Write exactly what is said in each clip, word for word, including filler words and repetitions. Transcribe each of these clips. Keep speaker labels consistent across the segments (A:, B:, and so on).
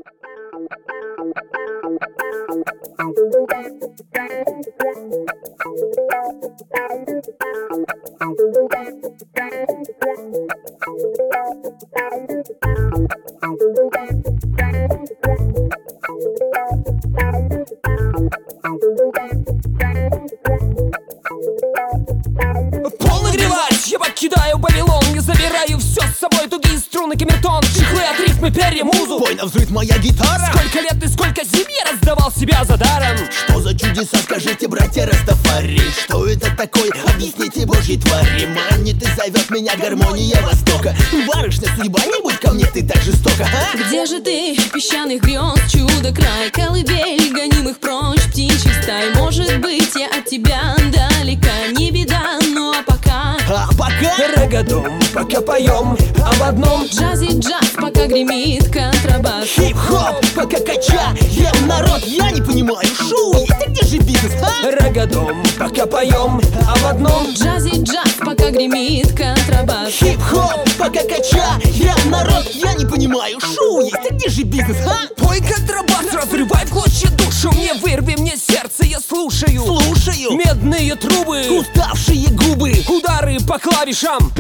A: Пол нагревать, я покидаю Вавилон. Я забираю все с собой, тугие струны, камертон, чехлы от рифмы, перья, музу.
B: Бой на взрыв моя гитара.
A: Сколько лет и сколько зим я раздавал себя за даром.
B: Что за чудеса, скажите, братья Растафари? Что это такое? Объясните, божьи твари. Манит и зовет меня гармония Востока. Барышня, судьба, не будь ко мне ты так жестоко, а?
C: Где же ты, песчаных грез, чудо-край, колыбель, гоним их прочь, птичий стай. Может быть, я от тебя далека, не беда, ну а пока
B: А пока
A: Регадом, пока поем об одном.
C: джази джаз, пока гремит контрабас.
B: хип-хоп, пока кача. Я народ, я не понимаю, шоу есть, а где же бизнес, а?
A: Регадом, пока поем об одном.
C: Джази джаз, пока гремит контрабас.
B: Хип-хоп, пока кача. Я народ, я не понимаю, шоу есть, а где же бизнес, а?
A: Пой контрабас, разрывай в клочья душу. Мне вырви, мне сердце, я слушаю.
B: Слушаю
A: Медные трубы,
B: уставшие губы.
A: удары по клавишам.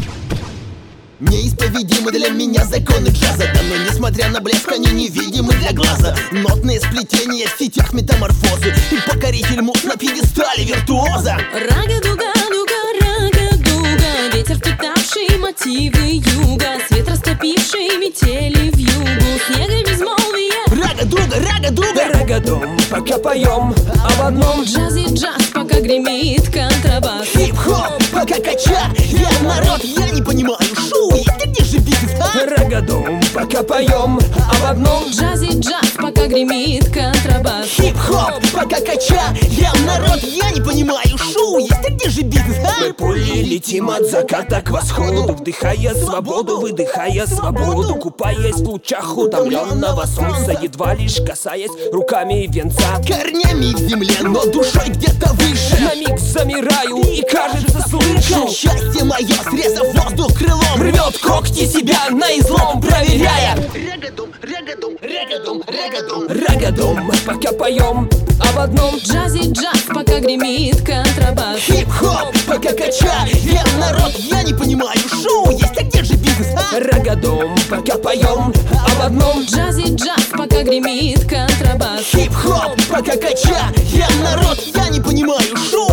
B: Неисповедимы для меня законы джаза. Да, но несмотря на блеск, они невидимы для глаза. Нотные сплетения в сетях метаморфозы. И покоритель муз на пьедестале виртуоза.
C: Рага-дуга, дуга, рага-дуга, ветер, впитавший мотивы юга, свет, растопивший метели в югу, снега безмолвие.
B: Рага-дуга, рага-дуга.
A: Регадом, пока поем об одном.
C: Джази джаз, пока гремит контрабас.
B: Хип-хоп, пока кача. Я народ, я не понимаю, шоу есть, а где же бизнес, а?
A: Регадом, пока поем об одном.
C: Джази джаз, пока гремит контрабас.
B: Хип-хоп, пока кача. Я народ, я не понимаю, шоу есть, а где же бизнес, а?
A: Мы пулей летим от заката к восходу, вдыхая свободу, выдыхая свободу, купаясь в лучах утомленного солнца, едва лишь касаясь руками венца.
B: Корнями в земле, но душой где-то выше.
A: На миг замираю и, кажется, слышу,
B: Счастье мое, срезав воздух крылом,
A: рвет когти себя на излом, проверяя.
B: Регадум, регадум, регадум, регадум.
A: Регадом, пока поем об одном.
C: Джази джаз, пока гремит контрабас.
B: Хип-хоп, пока кача. Я народ, я не понимаю, шоу есть, а где же бизнес, а?
A: Регадом, пока поем об одном.
C: Джази джаз, пока гремит контрабас.
B: Хип-хоп, пока кача. Я народ, я не понимаю, шоу